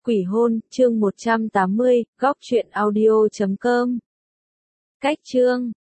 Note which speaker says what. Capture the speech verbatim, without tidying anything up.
Speaker 1: Quỷ hôn, chương một trăm tám mươi, góc truyện audio chấm com. Cách chương